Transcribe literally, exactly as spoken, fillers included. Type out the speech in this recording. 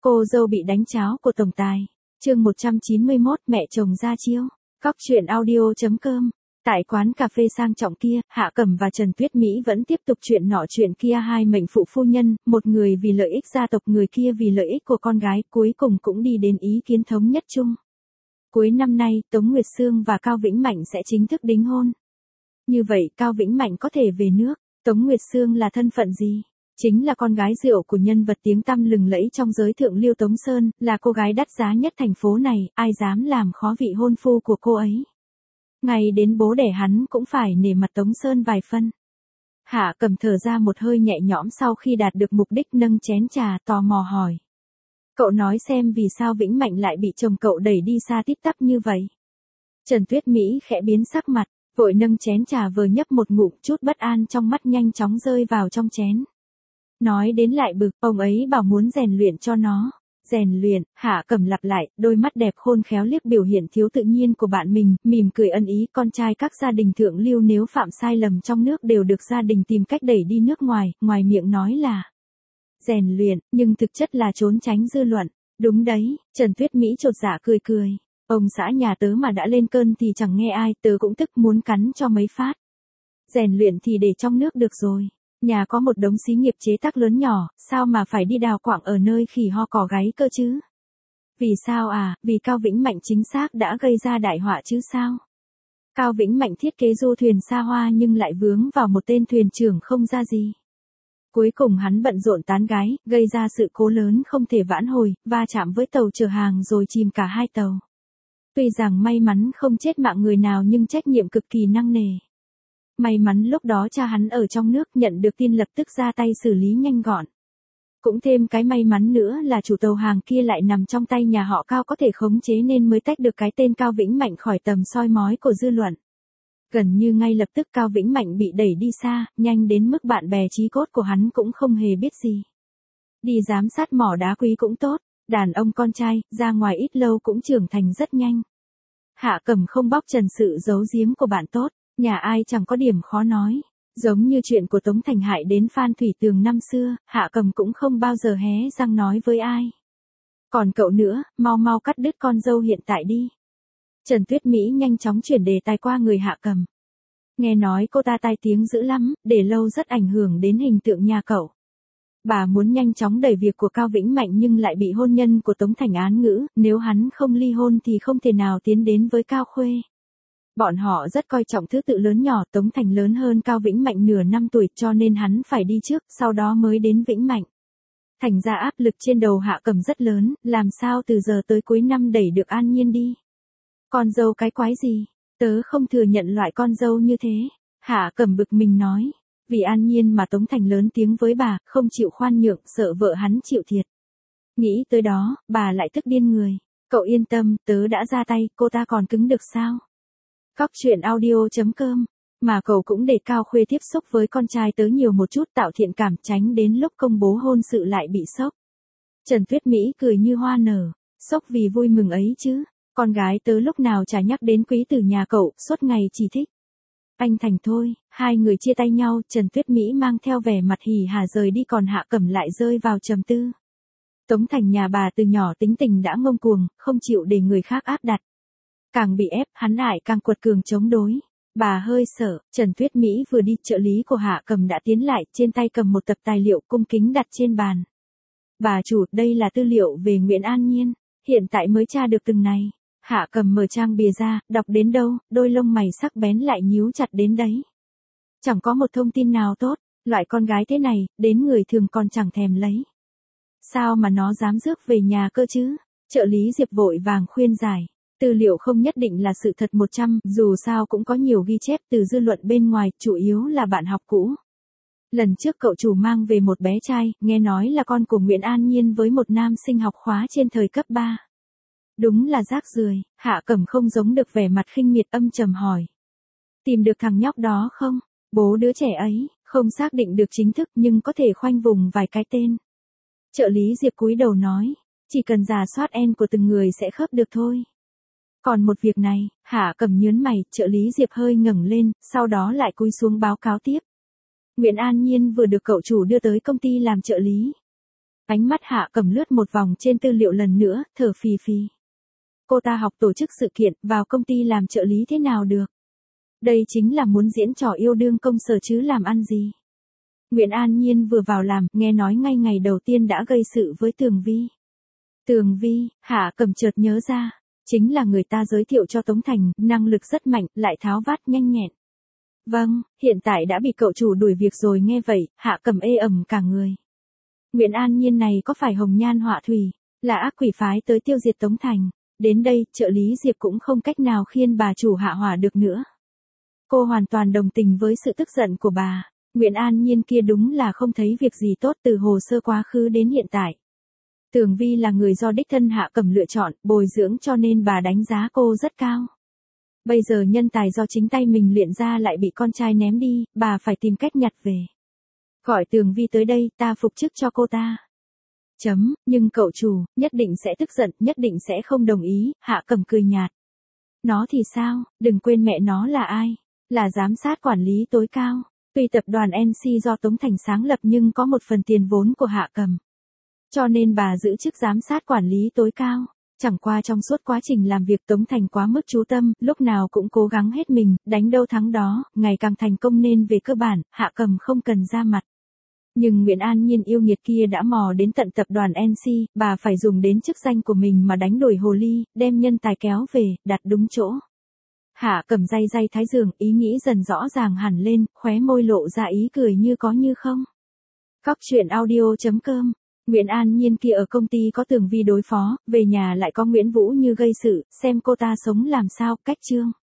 Cô dâu bị đánh cháo của tổng tài. Chương một trăm chín mươi mốt, mẹ chồng ra chiêu. Cóc truyện audio.com. Tại quán cà phê sang trọng kia, Hạ Cẩm và Trần Tuyết Mỹ vẫn tiếp tục chuyện nọ chuyện kia, hai mệnh phụ phu nhân, một người vì lợi ích gia tộc, người kia vì lợi ích của con gái, cuối cùng cũng đi đến ý kiến thống nhất chung. Cuối năm nay, Tống Nguyệt Sương và Cao Vĩnh Mạnh sẽ chính thức đính hôn. Như vậy, Cao Vĩnh Mạnh có thể về nước. Tống Nguyệt Sương là thân phận gì? Chính là con gái rượu của nhân vật tiếng tăm lừng lẫy trong giới thượng lưu Tống Sơn, là cô gái đắt giá nhất thành phố này, ai dám làm khó vị hôn phu của cô ấy. Ngay đến bố đẻ hắn cũng phải nể mặt Tống Sơn vài phân. Hạ Cẩm thở ra một hơi nhẹ nhõm sau khi đạt được mục đích, nâng chén trà tò mò hỏi. Cậu nói xem vì sao Vĩnh Mạnh lại bị chồng cậu đẩy đi xa tít tắp như vậy. Trần Tuyết Mỹ khẽ biến sắc mặt, vội nâng chén trà vừa nhấp một ngụm, chút bất an trong mắt nhanh chóng rơi vào trong chén. Nói đến lại bực, ông ấy bảo muốn rèn luyện cho nó. Rèn luyện, Hạ Cẩm lặp lại, đôi mắt đẹp khôn khéo liếc biểu hiện thiếu tự nhiên của bạn mình, mỉm cười ân ý. Con trai các gia đình thượng lưu nếu phạm sai lầm trong nước đều được gia đình tìm cách đẩy đi nước ngoài, ngoài miệng nói là rèn luyện, nhưng thực chất là trốn tránh dư luận. Đúng đấy, Trần Tuyết Mỹ chột dạ cười cười. Ông xã nhà tớ mà đã lên cơn thì chẳng nghe ai, tớ cũng tức muốn cắn cho mấy phát. Rèn luyện thì để trong nước được rồi. Nhà có một đống xí nghiệp chế tác lớn nhỏ, sao mà phải đi đào quạng ở nơi khỉ ho cò gáy cơ chứ? Vì sao à, vì Cao Vĩnh Mạnh chính xác đã gây ra đại họa chứ sao? Cao Vĩnh Mạnh thiết kế du thuyền xa hoa nhưng lại vướng vào một tên thuyền trưởng không ra gì. Cuối cùng hắn bận rộn tán gái, gây ra sự cố lớn không thể vãn hồi, va chạm với tàu chở hàng rồi chìm cả hai tàu. Tuy rằng may mắn không chết mạng người nào nhưng trách nhiệm cực kỳ nặng nề. May mắn lúc đó cha hắn ở trong nước nhận được tin lập tức ra tay xử lý nhanh gọn. Cũng thêm cái may mắn nữa là chủ tàu hàng kia lại nằm trong tay nhà họ Cao có thể khống chế nên mới tách được cái tên Cao Vĩnh Mạnh khỏi tầm soi mói của dư luận. Gần như ngay lập tức Cao Vĩnh Mạnh bị đẩy đi xa, nhanh đến mức bạn bè chí cốt của hắn cũng không hề biết gì. Đi giám sát mỏ đá quý cũng tốt, đàn ông con trai, ra ngoài ít lâu cũng trưởng thành rất nhanh. Hạ Cẩm không bóc trần sự giấu giếm của bạn tốt. Nhà ai chẳng có điểm khó nói. Giống như chuyện của Tống Thành hại đến Phan Thủy Tường năm xưa, Hạ Cẩm cũng không bao giờ hé răng nói với ai. Còn cậu nữa, mau mau cắt đứt con dâu hiện tại đi. Trần Tuyết Mỹ nhanh chóng chuyển đề tài qua người Hạ Cẩm. Nghe nói cô ta tai tiếng dữ lắm, để lâu rất ảnh hưởng đến hình tượng nhà cậu. Bà muốn nhanh chóng đẩy việc của Cao Vĩnh Mạnh nhưng lại bị hôn nhân của Tống Thành án ngữ, nếu hắn không ly hôn thì không thể nào tiến đến với Cao Khuê. Bọn họ rất coi trọng thứ tự lớn nhỏ, Tống Thành lớn hơn Cao Vĩnh Mạnh nửa năm tuổi cho nên hắn phải đi trước, sau đó mới đến Vĩnh Mạnh. Thành ra áp lực trên đầu Hạ Cẩm rất lớn, làm sao từ giờ tới cuối năm đẩy được An Nhiên đi. Con dâu cái quái gì, tớ không thừa nhận loại con dâu như thế. Hạ Cẩm bực mình nói, vì An Nhiên mà Tống Thành lớn tiếng với bà, không chịu khoan nhượng, sợ vợ hắn chịu thiệt. Nghĩ tới đó, bà lại tức điên người. Cậu yên tâm, tớ đã ra tay, cô ta còn cứng được sao? Cóc truyện audio.com. Mà cậu cũng để Cao Khuê tiếp xúc với con trai tớ nhiều một chút, tạo thiện cảm, tránh đến lúc công bố hôn sự lại bị sốc. Trần Tuyết Mỹ cười như hoa nở. Sốc vì vui mừng ấy chứ. Con gái tớ lúc nào chả nhắc đến quý tử nhà cậu, suốt ngày chỉ thích anh Thành thôi. Hai người chia tay nhau, Trần Tuyết Mỹ mang theo vẻ mặt hỉ hả rời đi, còn Hạ Cẩm lại rơi vào trầm tư. Tống Thành nhà bà từ nhỏ tính tình đã ngông cuồng, không chịu để người khác áp đặt. Càng bị ép, hắn lại càng quật cường chống đối. Bà hơi sợ. Trần Tuyết Mỹ vừa đi, trợ lý của Hạ Cẩm đã tiến lại, trên tay cầm một tập tài liệu cung kính đặt trên bàn. Bà chủ, đây là tư liệu về Nguyễn An Nhiên, hiện tại mới tra được từng này. Hạ Cẩm mở trang bìa ra, đọc đến đâu, đôi lông mày sắc bén lại nhíu chặt đến đấy. Chẳng có một thông tin nào tốt, loại con gái thế này, đến người thường còn chẳng thèm lấy. Sao mà nó dám rước về nhà cơ chứ? Trợ lý Diệp vội vàng khuyên giải. Tư liệu không nhất định là sự thật một trăm, dù sao cũng có nhiều ghi chép từ dư luận bên ngoài, chủ yếu là bạn học cũ. Lần trước cậu chủ mang về một bé trai, nghe nói là con của Nguyễn An Nhiên với một nam sinh học khóa trên thời cấp ba. Đúng là rác rưởi. Hạ Cẩm không giống được vẻ mặt khinh miệt, âm trầm hỏi. Tìm được thằng nhóc đó không? Bố đứa trẻ ấy, không xác định được chính thức nhưng có thể khoanh vùng vài cái tên. Trợ lý Diệp cúi đầu nói, chỉ cần rà soát en của từng người sẽ khớp được thôi. Còn một việc này, Hạ Cẩm nhớn mày, trợ lý Diệp hơi ngẩng lên, sau đó lại cúi xuống báo cáo tiếp. Nguyễn An Nhiên vừa được cậu chủ đưa tới công ty làm trợ lý. Ánh mắt Hạ Cẩm lướt một vòng trên tư liệu lần nữa, thở phì phì. Cô ta học tổ chức sự kiện, vào công ty làm trợ lý thế nào được? Đây chính là muốn diễn trò yêu đương công sở chứ làm ăn gì. Nguyễn An Nhiên vừa vào làm, nghe nói ngay ngày đầu tiên đã gây sự với Tường Vi. Tường Vi, Hạ Cẩm chợt nhớ ra, chính là người ta giới thiệu cho Tống Thành, năng lực rất mạnh, lại tháo vát nhanh nhẹn. Vâng, hiện tại đã bị cậu chủ đuổi việc rồi. Nghe vậy, Hạ Cẩm ê ẩm cả người. Nguyễn An Nhiên này có phải hồng nhan họa thủy, là ác quỷ phái tới tiêu diệt Tống Thành. Đến đây, trợ lý Diệp cũng không cách nào khiên bà chủ hạ hỏa được nữa. Cô hoàn toàn đồng tình với sự tức giận của bà. Nguyễn An Nhiên kia đúng là không thấy việc gì tốt từ hồ sơ quá khứ đến hiện tại. Tường Vi là người do đích thân Hạ Cẩm lựa chọn, bồi dưỡng cho nên bà đánh giá cô rất cao. Bây giờ nhân tài do chính tay mình luyện ra lại bị con trai ném đi, bà phải tìm cách nhặt về. Gọi Tường Vi tới đây, ta phục chức cho cô ta. Chấm, nhưng cậu chủ, nhất định sẽ tức giận, nhất định sẽ không đồng ý. Hạ Cẩm cười nhạt. Nó thì sao, đừng quên mẹ nó là ai, là giám sát quản lý tối cao. Tuy tập đoàn en xê do Tống Thành sáng lập nhưng có một phần tiền vốn của Hạ Cẩm. Cho nên bà giữ chức giám sát quản lý tối cao. Chẳng qua trong suốt quá trình làm việc Tống Thành quá mức chú tâm, lúc nào cũng cố gắng hết mình, đánh đâu thắng đó, ngày càng thành công nên về cơ bản, Hạ Cẩm không cần ra mặt. Nhưng Nguyễn An Nhiên yêu nghiệt kia đã mò đến tận tập đoàn en xê, bà phải dùng đến chức danh của mình mà đánh đổi hồ ly, đem nhân tài kéo về, đặt đúng chỗ. Hạ Cẩm day day thái dương, ý nghĩ dần rõ ràng hẳn lên, khóe môi lộ ra ý cười như có như không. Cóc truyện audio chấm com. Nguyễn An Nhiên kia ở công ty có Tường Vi đối phó, về nhà lại có Nguyễn Vũ Như gây sự, xem cô ta sống làm sao. Cách chương.